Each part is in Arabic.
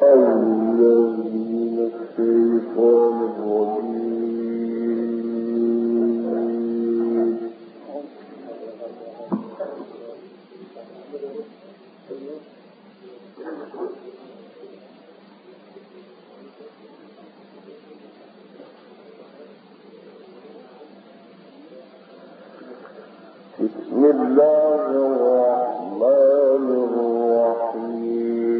بسم الله الرحمن الرحيم.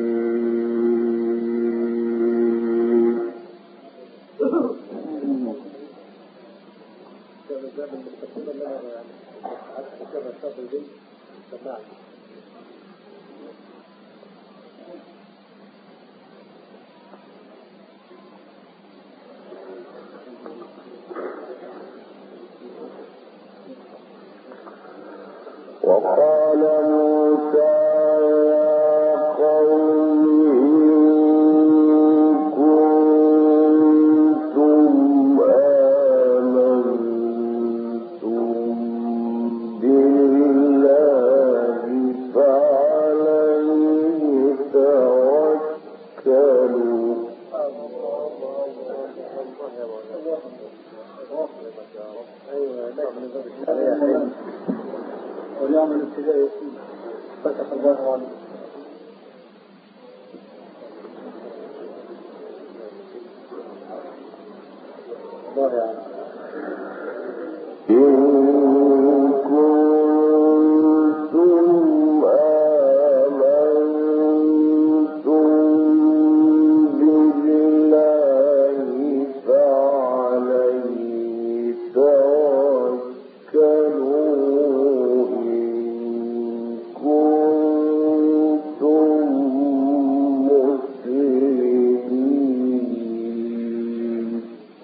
وقال موسى يا قوم إن كنتم آمنتم بالله فعليه توكلوا واليوم الابتدائي فتح الله عليه. الله يعني إن كنتم آمنتم بالله فعليه توكلوا إن كنتم مسلمين.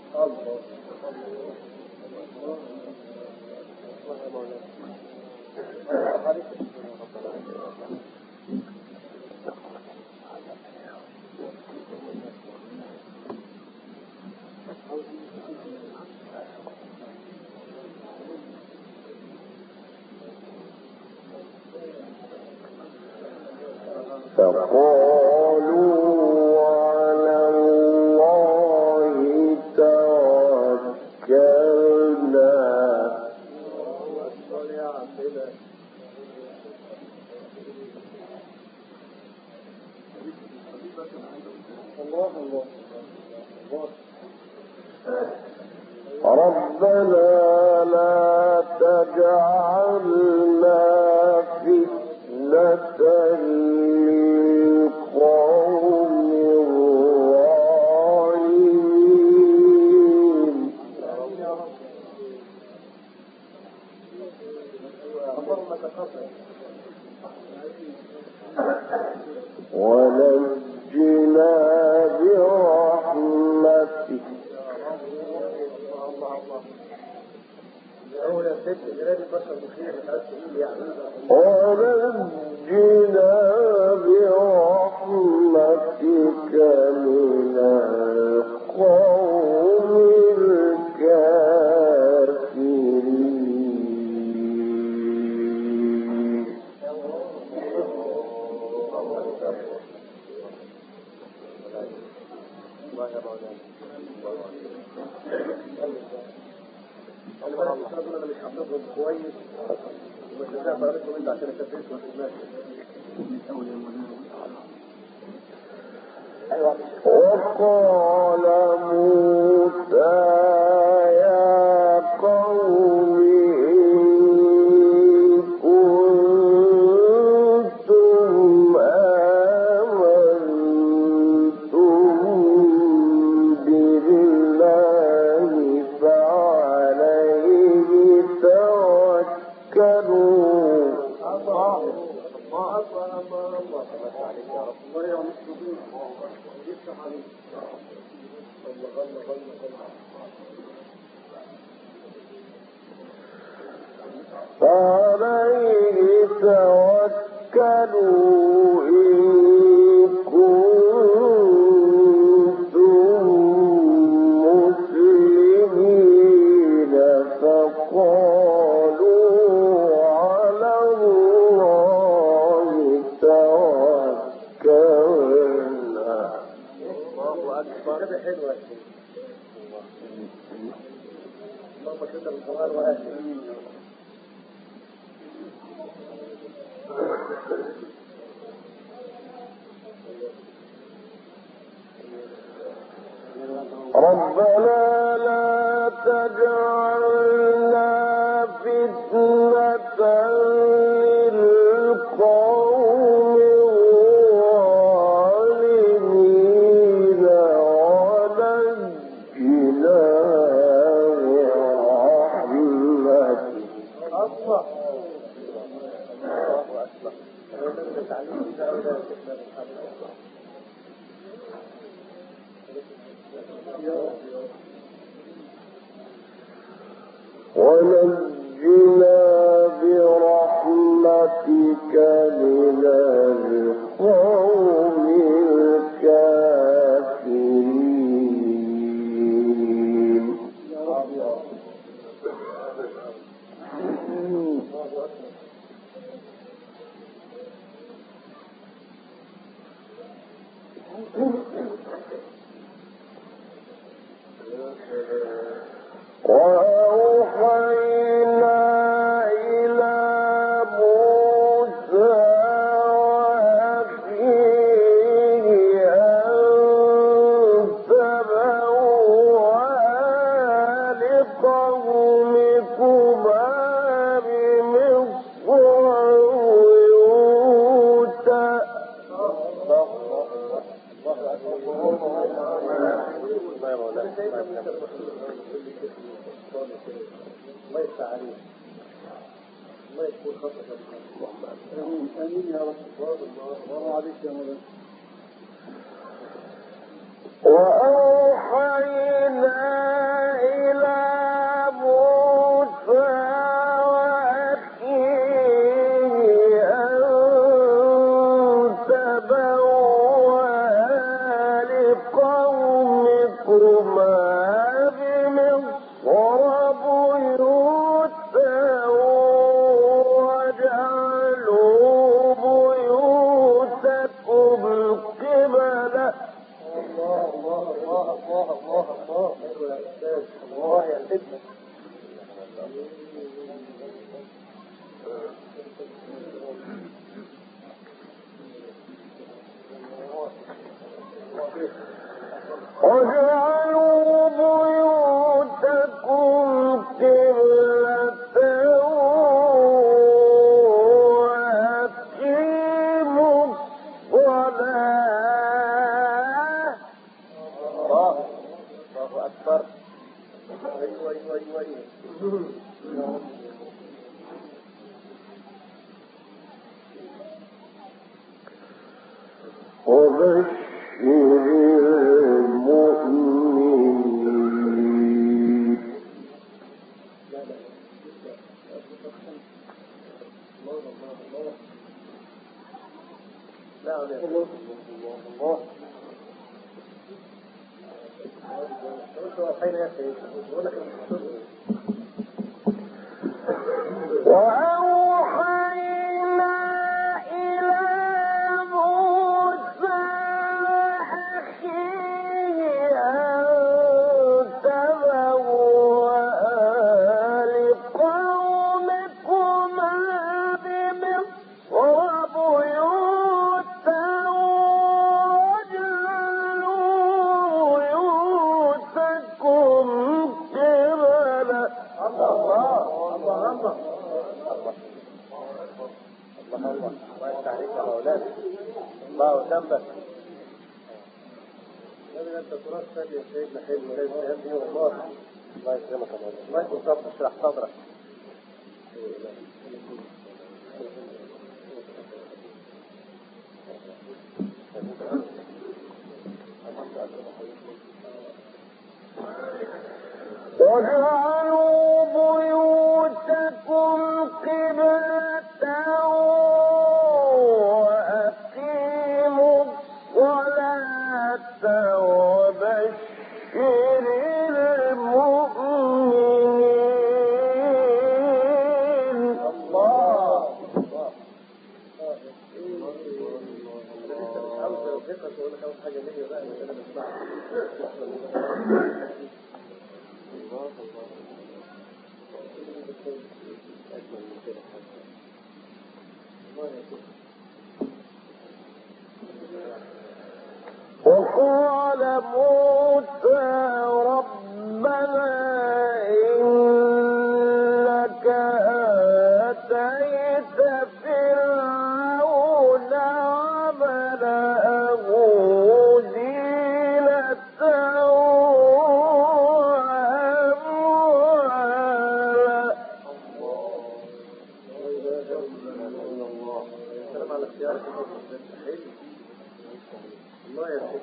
فقالوا على الله توكلنا. ربنا لا تجعلنا فتنة للقوم الظالمين ونجنا برحمتك ونجنا برحمتك من القوم الكافرين. كويس ومش هتعرفوا انت عشان تثبتوا وقال موسى يا قوم إن كنتم آمنتم بالله فعليه توكلوا. فعليه توكلوا إن كنتم مسلمين. فقالوا على الله توكلنا. كده حلوة اللهم كده بالقرآن وأهله. ربنا لا تجعلنا فتنة للقوم الظالمين ونجنا برحمتك. الله أكبر. ونجنا برحمتك من القوم الكافرين. وأوحينا إلى موسى وأخيه أن تبوأ لقومكما بمصر الله يفتح عليك. الله يكون خطأ. آمين يا رب. الله عليك يا مولانا. وأوحينا إلى موسى وأخيه أن تبوأ لقومكما الله يا سيدنا. واجعلوا بيوتكم قبلة وأقيموا الصلاة. الله أكبر. أيوة. وبشر المؤمنين. وأوحينا إلى موسى أخيه أن تبوأ لقومكما بمصر بيوتا واجعلوا بيوتكم قبلة. الله يفتح عليك يا مولانا. الله وجنبك. لازم انت تراث ثاني يا سيدنا. حلو لازم تهم دي والله. الله يكرمك يا مولانا. الله يكون صبرك. اشرح صدرك. واجعلوا بيوتكم قبلة وأقيموا الصلاة وبشر المؤمنين. الله. أقول لك أول حاجة ليه بقى أنا بسمعها. الله أجمل من كده حاجة. الله يا سيدي. وقال موسى ربنا إنك آتيت فرعون وملأه زينة وأموالا. السلام على اختيارك الله يا سيدي.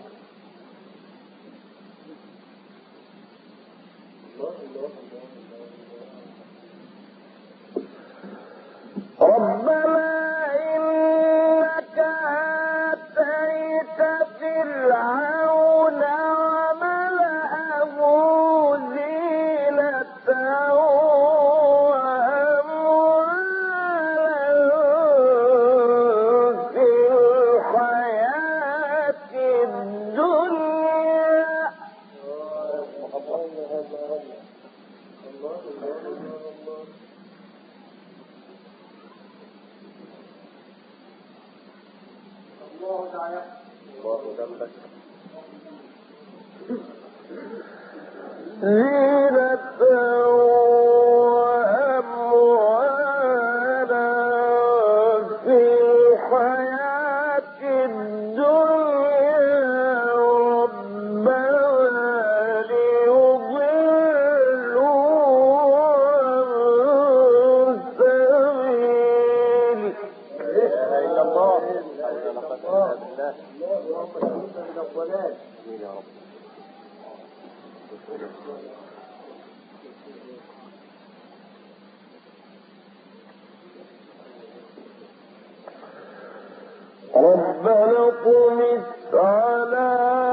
ربنا إنك آتيت فرعون وملأه زينة وأموالا في الحياة الدنيا. الله تعالى الله جنبك زينة وأموالا في الحياة الدنيا ربنا ليضلوا عن سبيلك. لا اله الا الله. اللهم اجعلنا من الضلال. امين يا رب. ربنا اطمس على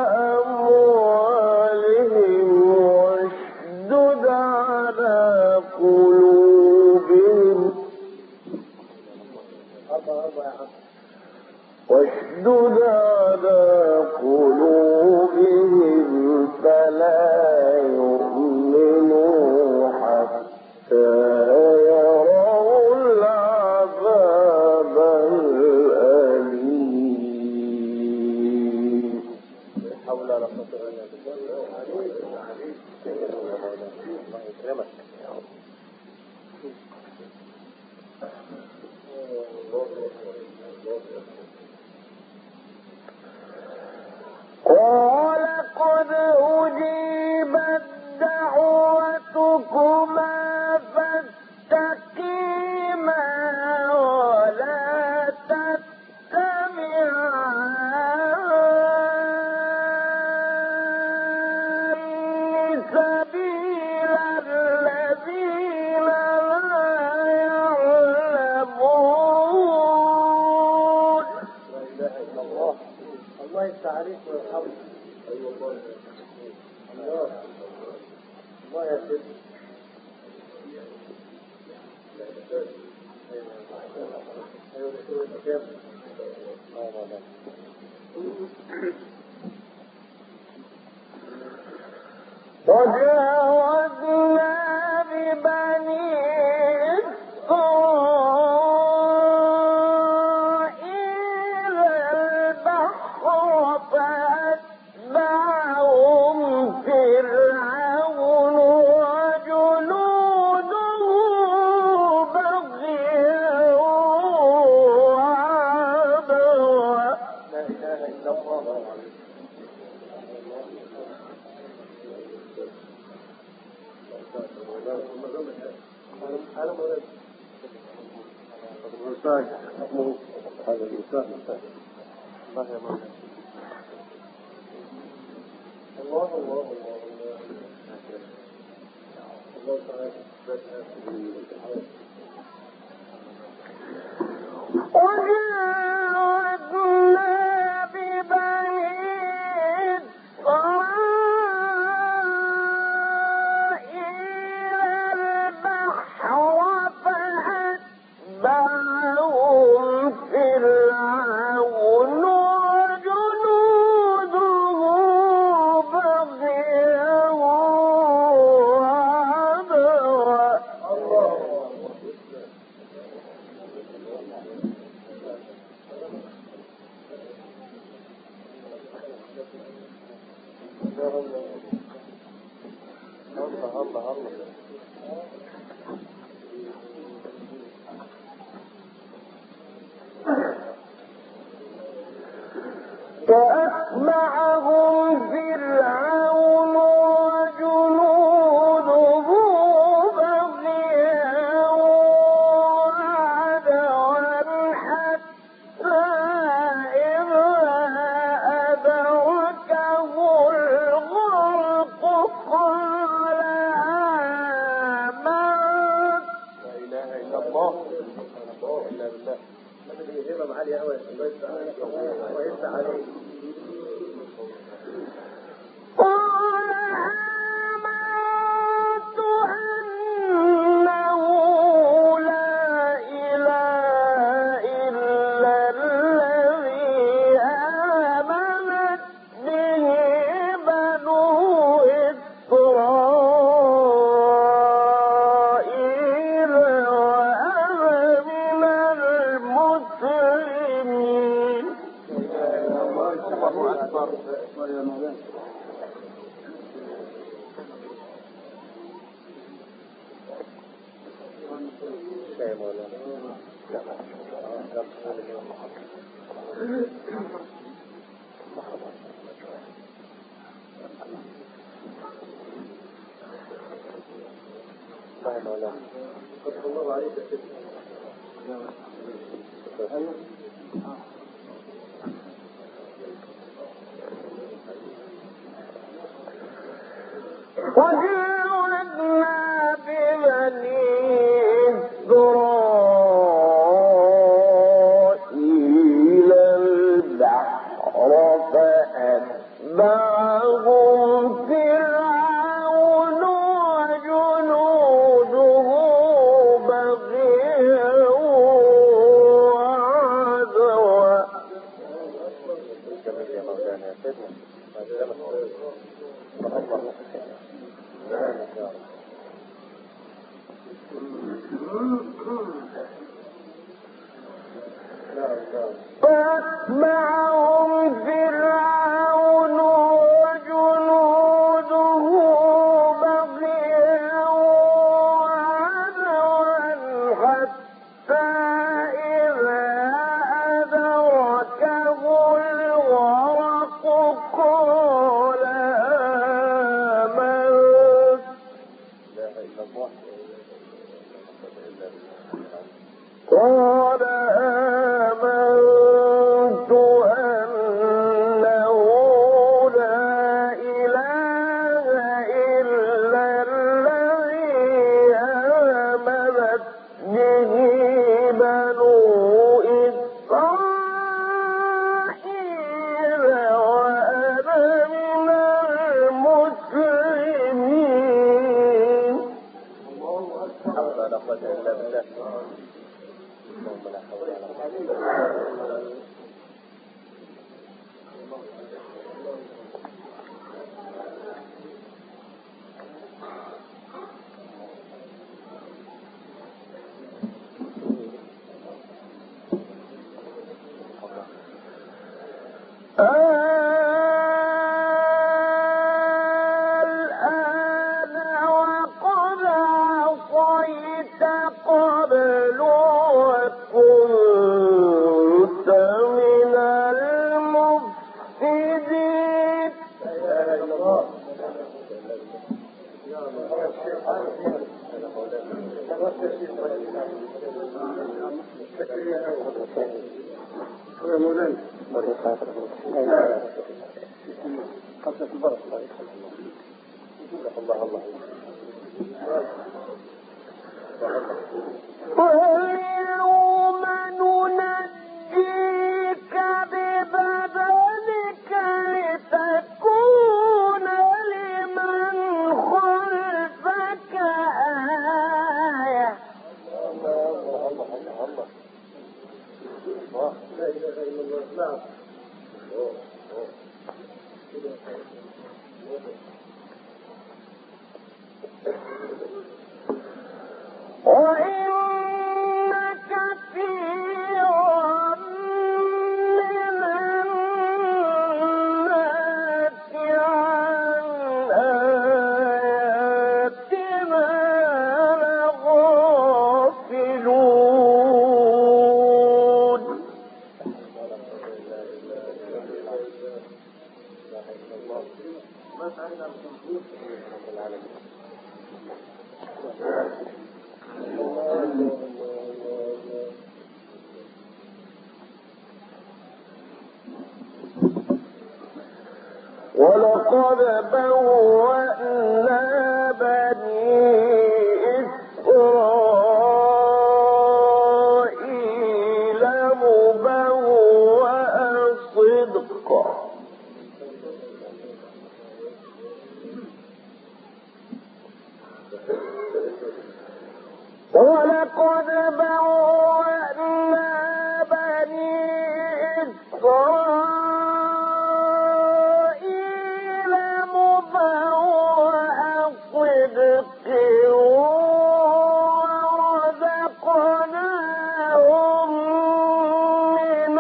أموالهم واشدد على قلوبهم واشدد على قلوبهم فلا يؤمنوا حتى يروا العذاب الأليم. حول ولا قوة إلا بالله. عليك الله يكرمك يا رب. قال قد أجيبت دعوتكما فاستقيما ولا تتبعان سبيل الذين لا يعلمون. لا إله إلا الله. الله يفتح عليك ويرحمك. أيوة الله. الله الله يا سيدي. وجاوزنا ببني إسرائيل البحر فأتبعهم فرعون وجنوده بغيا وعدوا. لا إله إلا الله. أنا مولد الإنسان اسمه هذا الإنسان الله يا مولانا. الله الله الله الله تعالى. وجاوزنا ببني إسرائيل البحر فأتبعهم فرعون وجنوده فأتبعهم فرعون وجنوده بغيا وعدوا حتى إذا أدركه الغرق قال آمنت. لا إله إلا الله. لا إله إلا الله. الهمم عالية أوي. الله يفتح عليك. قال آمنت أنه لا إله إلا الذي آمنت به بنو إسرائيل وأنا من المسلمين. الله أكبر. يا مولانا. يا مولانا. الله عليك يا سيدي. وجاوزنا ببني إسرائيل البحر فأتبعهم فرعون وجنوده بغيا وعدوا. فأتبعهم فرعون وجنوده بغيا وعدوا حتى إذا أدركه الغرق قال آمنت. قال آمنت أنه لا إله إلا الذي آمنت به بنو إسرائيل وأنا من المسلمين. الله أكبر. لا قوة إلا بالله. اللهم لا حول ولا قوة إلا بالله. الآن وقد عصيت قبل وكنت من المفسدين. لا إله إلا الله. يا مولانا. قصة البركة. الله الله. واليوم ننجيك ببدنك لتكون لمن خلفك آية. لا إله إلا الله. نعم. وإن كثيرا ولقد بوأنا بني إسرائيل مبوأ صدق ولقد بوأنا بني إسرائيل مبوأ صدق ورزقناهم من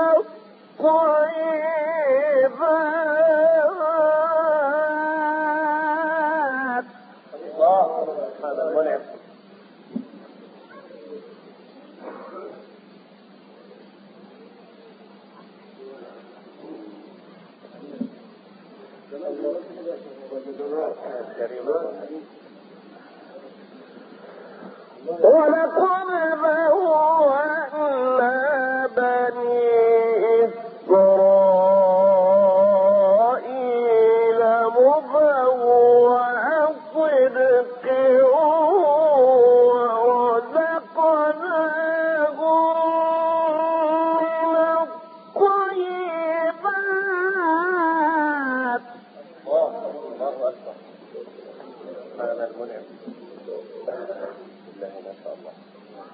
الطيبات. الله سبحانه المنعم. ولقد بوأنا بني إسرائيل مبوأ صدق ورزقناهم من الطيبات. الله أكبر. هذا المنعم. بالله ما شاء الله.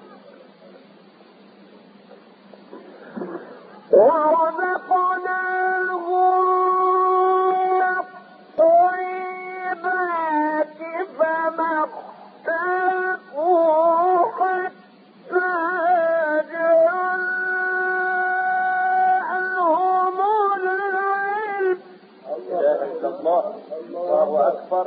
ورزقناهم من الطيبات فما اختلفوا حتى جاءهم العلم. لا إله إلا الله. الله أكبر.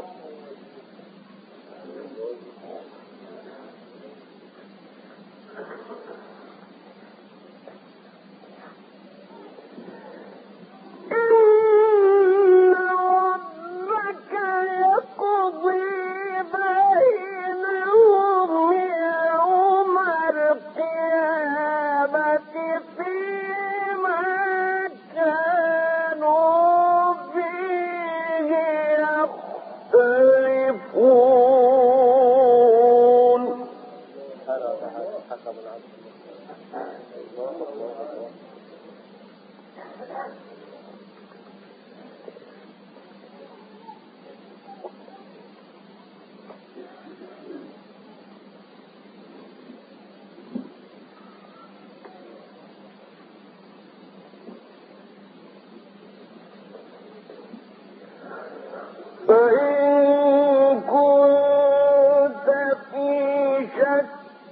فإن كنت في شك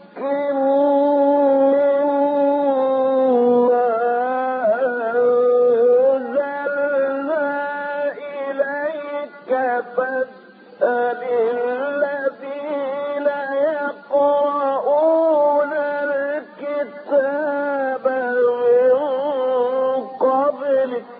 مما أنزلنا إليك فاسأل الذين يقرؤون الكتاب من قبلك.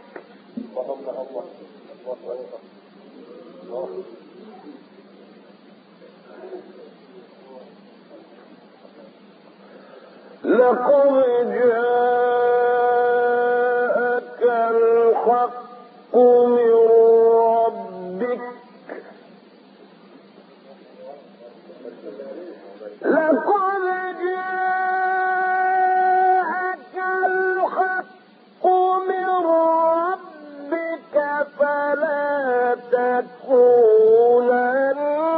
لقد جاءك الحق من ربك. لقد جاءك الحق من ربك فلا تكونن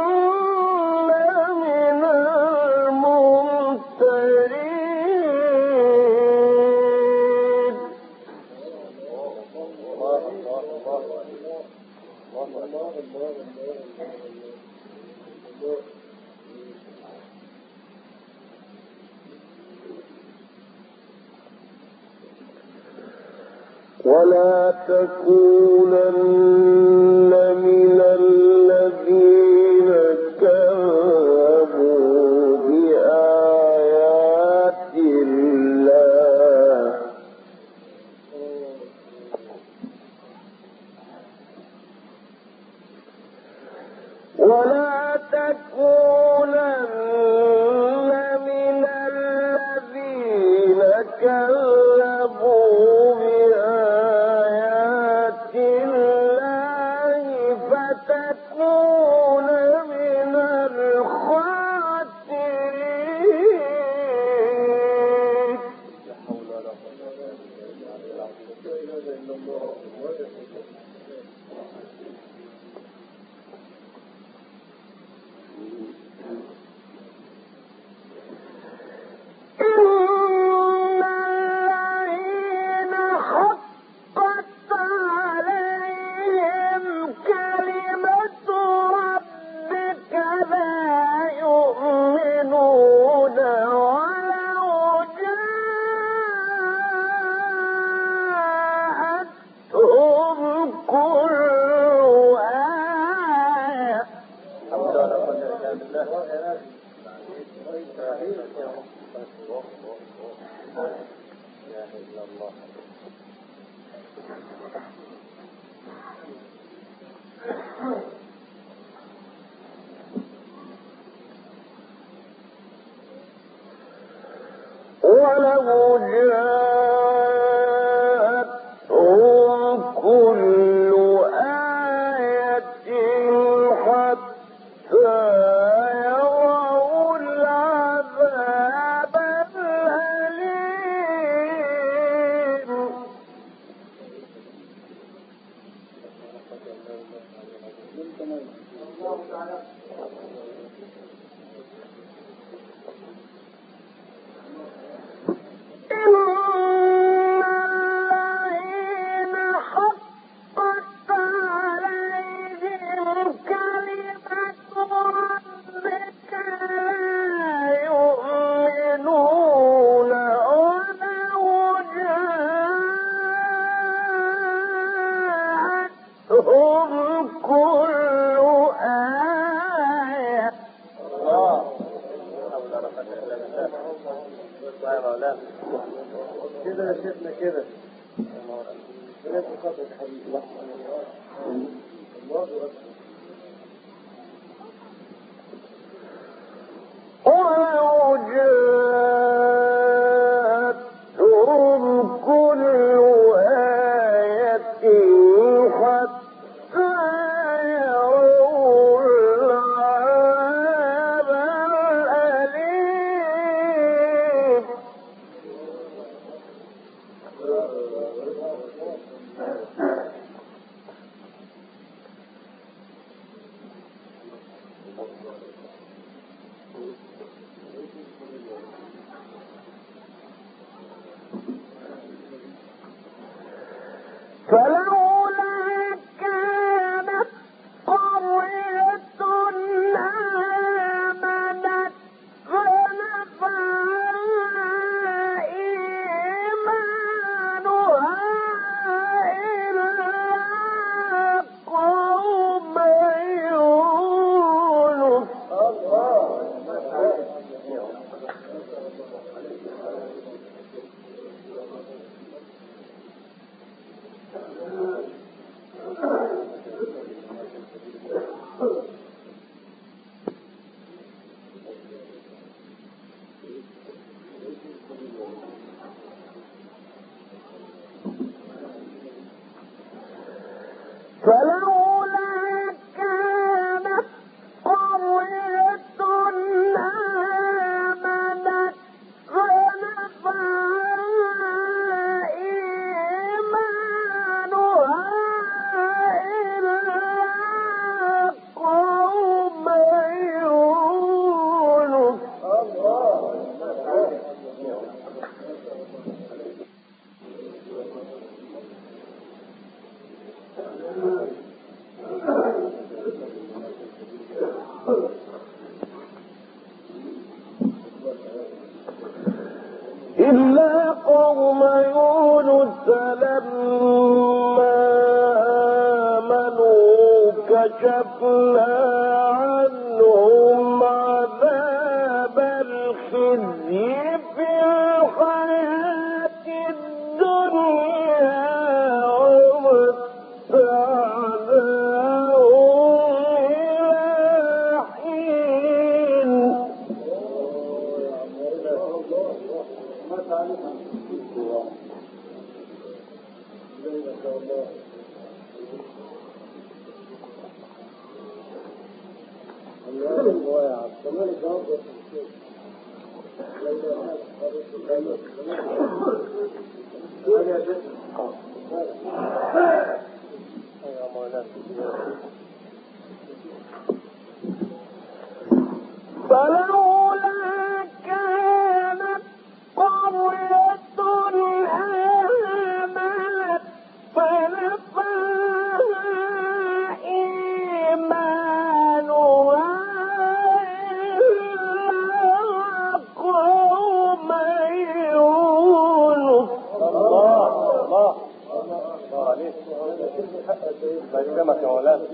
من الممترين. ولا تكونن من الذين كذبوا بآيات الله. ولا تكونن من الذين كذبوا بآيات الله فتكون من الخاسرين. ولو جاءتهم كل آية حتى يروا العذاب الأليم. كده يا شيخنا كده لا تقاطع حبيبي الله أكبر. ولو جاءتهم كل آية حتى يروا العذاب الأليم. فلولا كانت قرية آمنت فنفعها إيمانها إلا قوم يونس. فلولا كانت قرية آمنت فنفعها إيمانها إلا قوم يونس. إلا قوم يونس لما آمنوا كشفنا عنهم عذاب الخزي في الحياة الدنيا ومتعناهم إلى الله يا عبد كمان الجواب ده فلولا كانت قرية آمنت فنفعها إيمانها إلا قوم يونس. الله عليك الله يكرمك يا مولانا.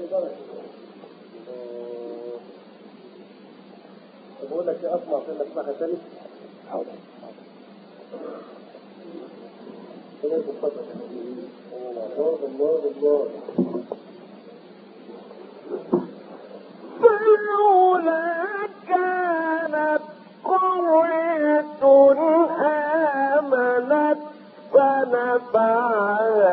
بقول لك يا اسمع عشان اسمعها تاني. حاضر. الله فلولا كانت قرية آمنت فنفعها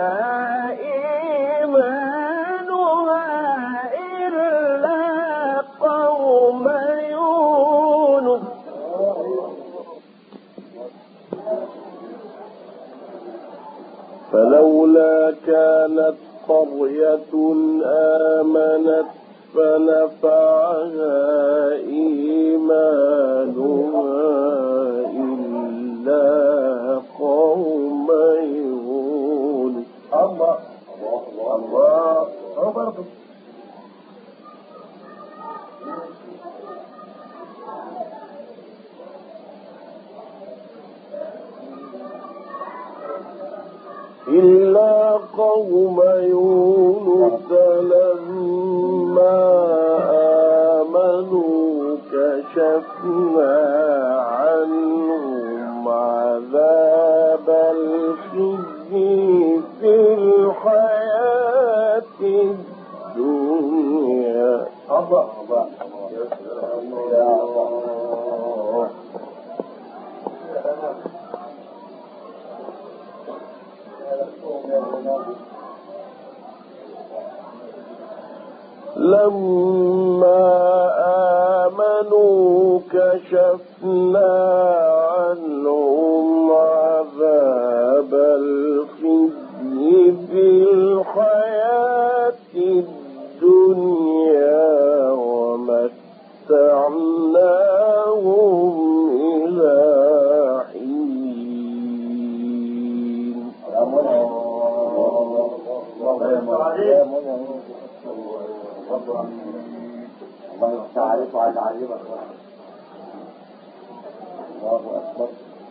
إيمانها إلا قوم يونس. فلولا كانت قرية آمنت فنفعها إيمانها إلا قوم يونس. الله برضه إلا قوم يونس لما آمنوا كشفنا عنهم عذاب الخزي في الحياة الدنيا. الله يا الله. لما آمنوا كشفنا عنهم عذاب الخزي في الحياة الدنيا ومتعناهم إلى حين. الله يفتح عليك وعلى علمك. الله أكبر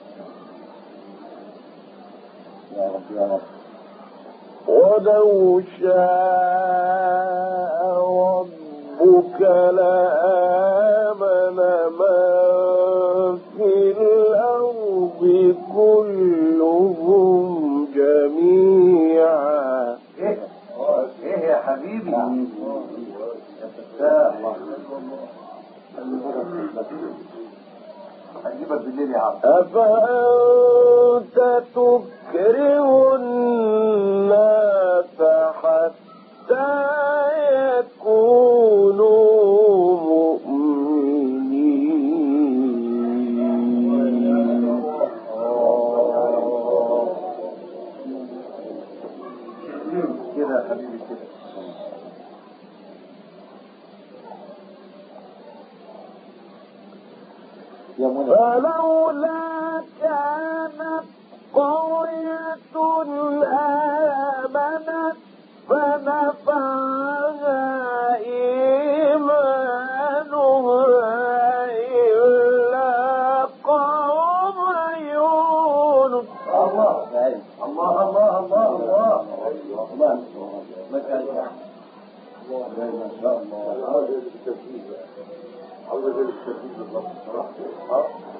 يا رب يا رب. ولو شاء ربك لآمن من في الأرض كلهم جميعا. إيه يا حبيبي يا هجيبك بالليل يا عم. أفأنت تكره الناس حتى يكونوا مؤمنين. كده يا حبيبي كده. فلولا كانت قرية آمنت فنفعها إيمانها إلا قوم يونس. الله الله الله الله الله ما شاء الله. ما شاء الله. عاوز التسجيل بالضبط صراحة.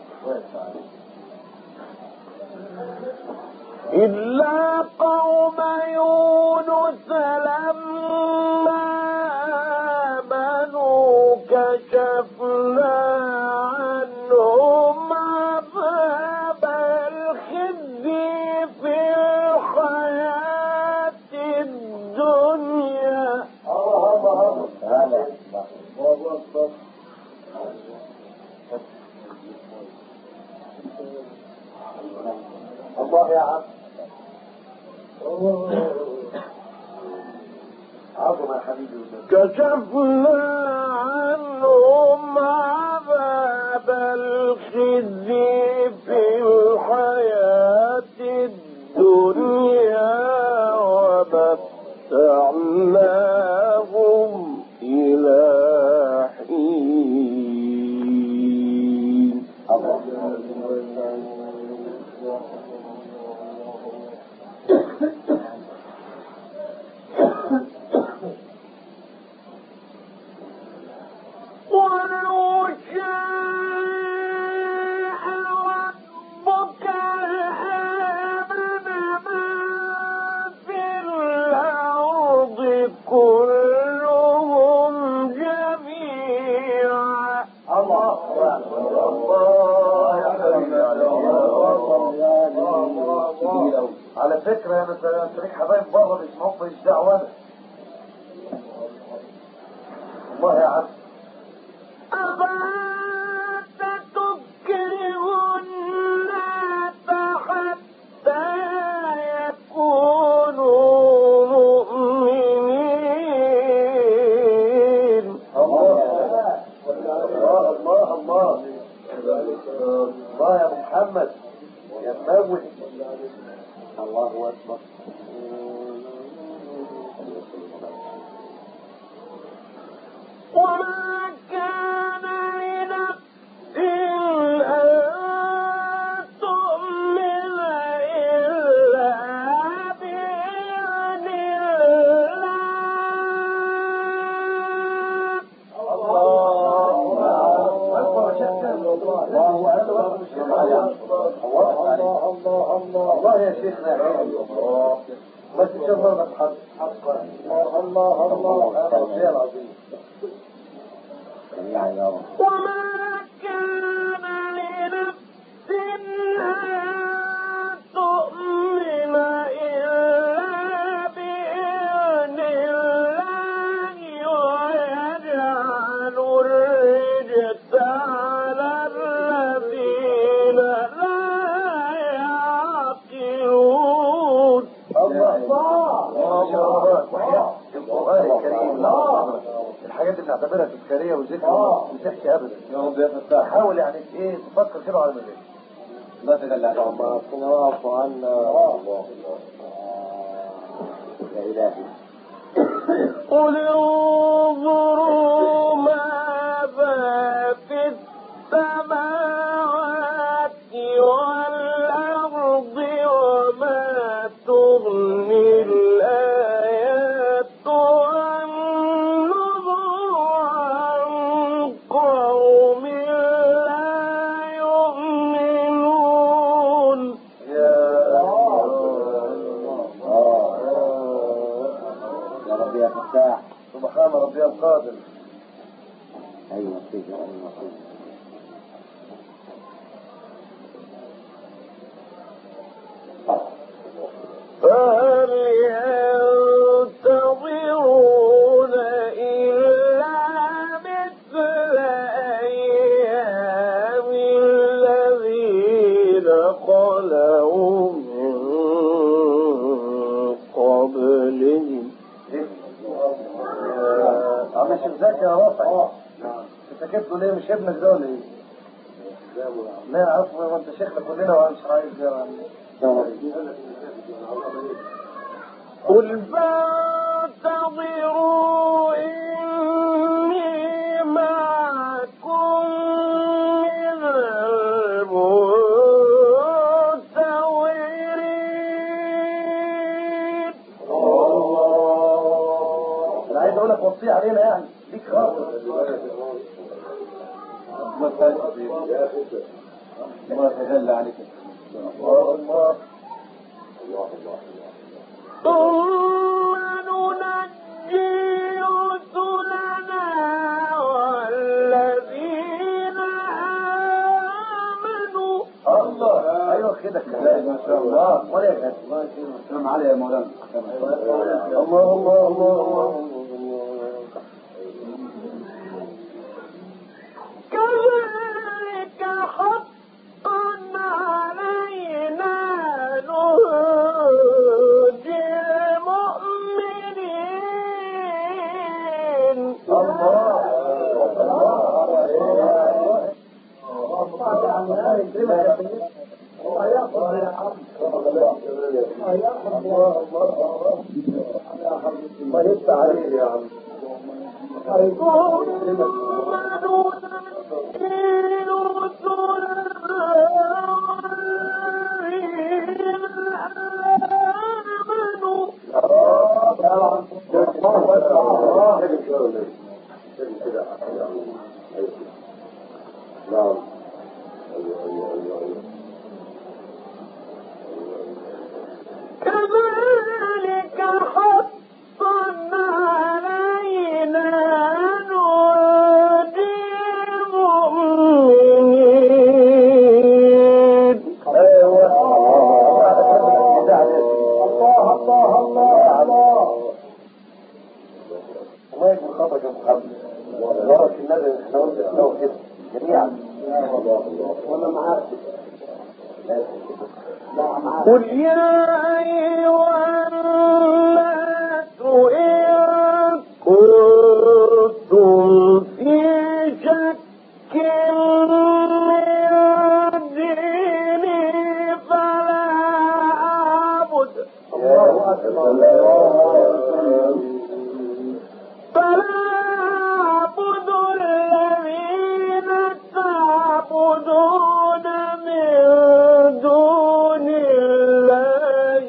إلا قوم يونس لما آمنوا كشفنا عنهم عذاب الخزي في الحياة الدنيا. الله الله الله. يا عم. عظمة يا حبيبي. كشفنا عنهم عذاب الخزي في الحياة الدنيا ومتعناهم إلى حين. ولو شاء ربك لآمن من في الأرض كلهم جميعا. الله يا حبيبي. على فكرة أنا تاريخ حبايب بره بيسمعوك في الدعوة. الله يا عم. أفأنت تكره الناس حتى يكونوا مؤمنين. الله الله الله الله يا محمد يا مموت. الله أكبر. وما كان لنفس أن تؤمن إلا بإذن الله يا شيخنا. ما تتشرفنا بحق. الله يا العظيم. وما كان لنفس أن تؤمن إلا بإذن الله ويجعل الرجس على الذين لا يعقلون. القرآن الكريم الحاجات اللي نعتبرها تذكارية وذكر مش تحكي ابدا. حاول يعني ايه تفكر كده على مزاجك. لا تجلى اللهم اعف عنا يا الهي. قل انظروا ماذا في السماوات والأرض وما تغني الآيات والنذر عن قوم لا يؤمنون. يا ربي يا فتاح. سبحان ربي القادر. ايوه كده ايوه كده. فهل ينتظرون إلا مثل أيام الذين خلوا من قبلهم. عم الشيخ زكي يا رافع. انت كتبه ليه؟ مش ابنك ده ولا ايه؟ لا عفوا ما انت شيخنا كلنا وانا مش عايز قل فانتظروا إني معكم من المنتظرين. انا عايز اقول لك وصيه علينا يعني ليك خاطر. الله يتجلى عليك. الله ثم ننجي رسلنا والذين آمنوا. الله ايوه كده كلام ما شاء الله. ولا يا الله السلام عليك يا مولانا. الله الله الله. كذلك حقا علينا نصر ما يفتح عليه يا عم. نعم. كذلك حقا علينا ننجي المؤمنين. الله يكون خطأك يا محمد. نراك النبي احنا قلنا كده جميعا. وانا معاك. قل يا أيها الناس إن كنتم في شك من ديني فلا أعبد الذين تعبدون من دون الله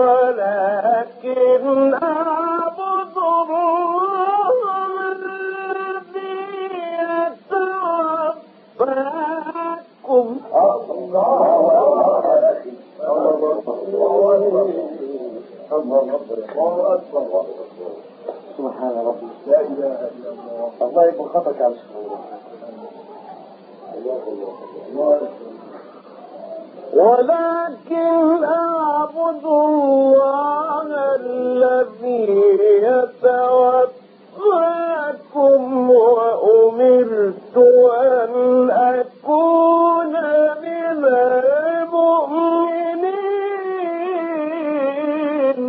ولكن أعبد الله الذي يتوفاكم. سبحان ربي. لا اله الا الله. الله يكون خطأك على الشهور. ولكن أعبد الله الذي يتوفاكم وأمرت أن أكون من المؤمنين.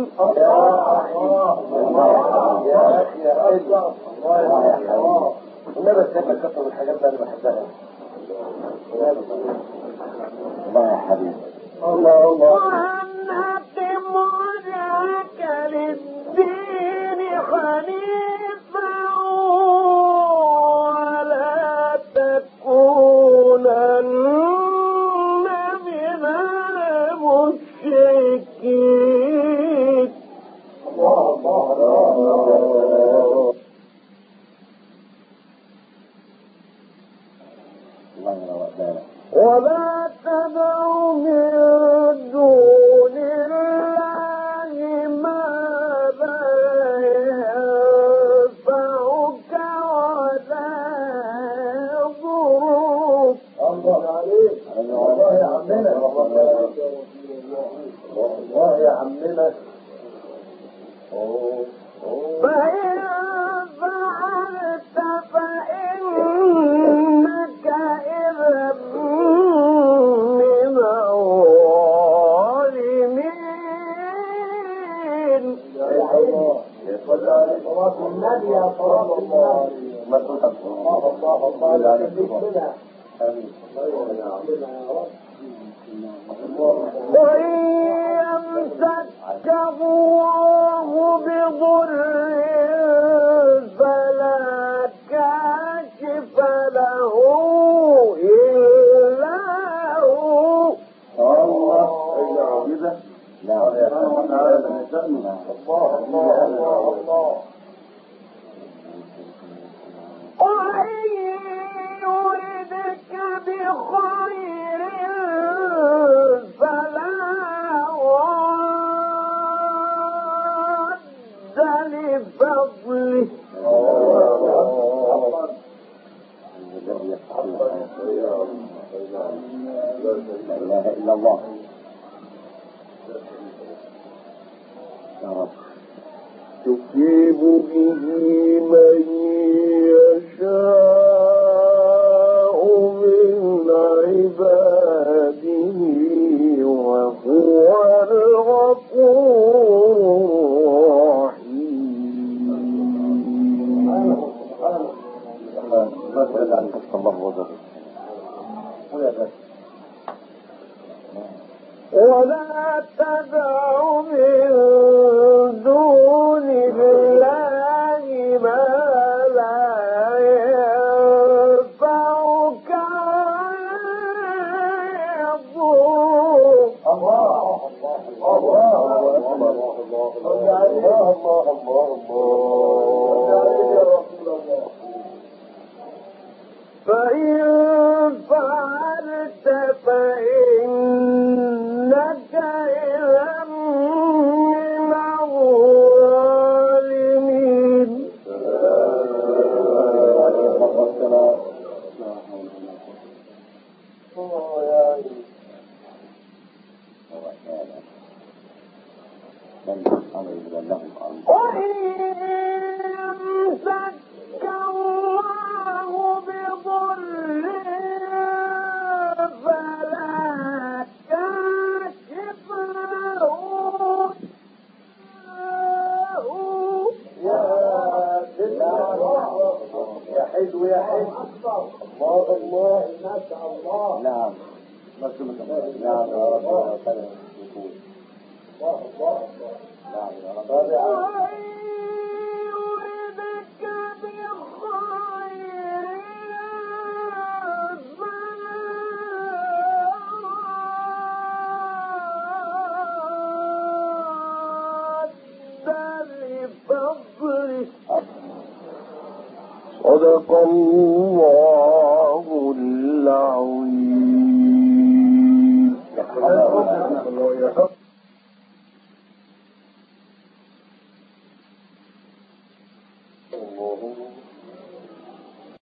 يا أخي يا الله يا الله. النبي سيبك كتر الحاجات اللي أنا بحبها. الله يا حبيبي. الله الله. وأن أقم وجهك للدين حنيفا ولا تكونن من المشركين. الله الله الله. ولا تدع من دون الله ما لا ينفعك ولا يضرك. الله عليك. الله يا عمنا. الله يا عمنا. فإن فعلت فإنك إذا من الظالمين. صلى عليه صلاة النبي يا صلاة الله. ما تقول الله الله الله عليك. آمين. وإن يمسك الله بضر فلا كاشف له إلا هو. الله كده. لا الله الله الله. وإن يردك بخير فلا راد لفضله. لا إله إلا الله. يا رب. تصيب به من يشاء من عباده وهو الغفور الرحيم. الله وجل. ولا تدع من دون الله ما لا ينفعك ولا يضرك. فإن فعلت فإنك إذا من الظالمين. وإن يمسك الله بضر فلا كاشف له يا حلو يا حلو. الله ما شاء الله. نعم نعم يا رب. نعم يا رب. يردك بخير فضله. صدق الله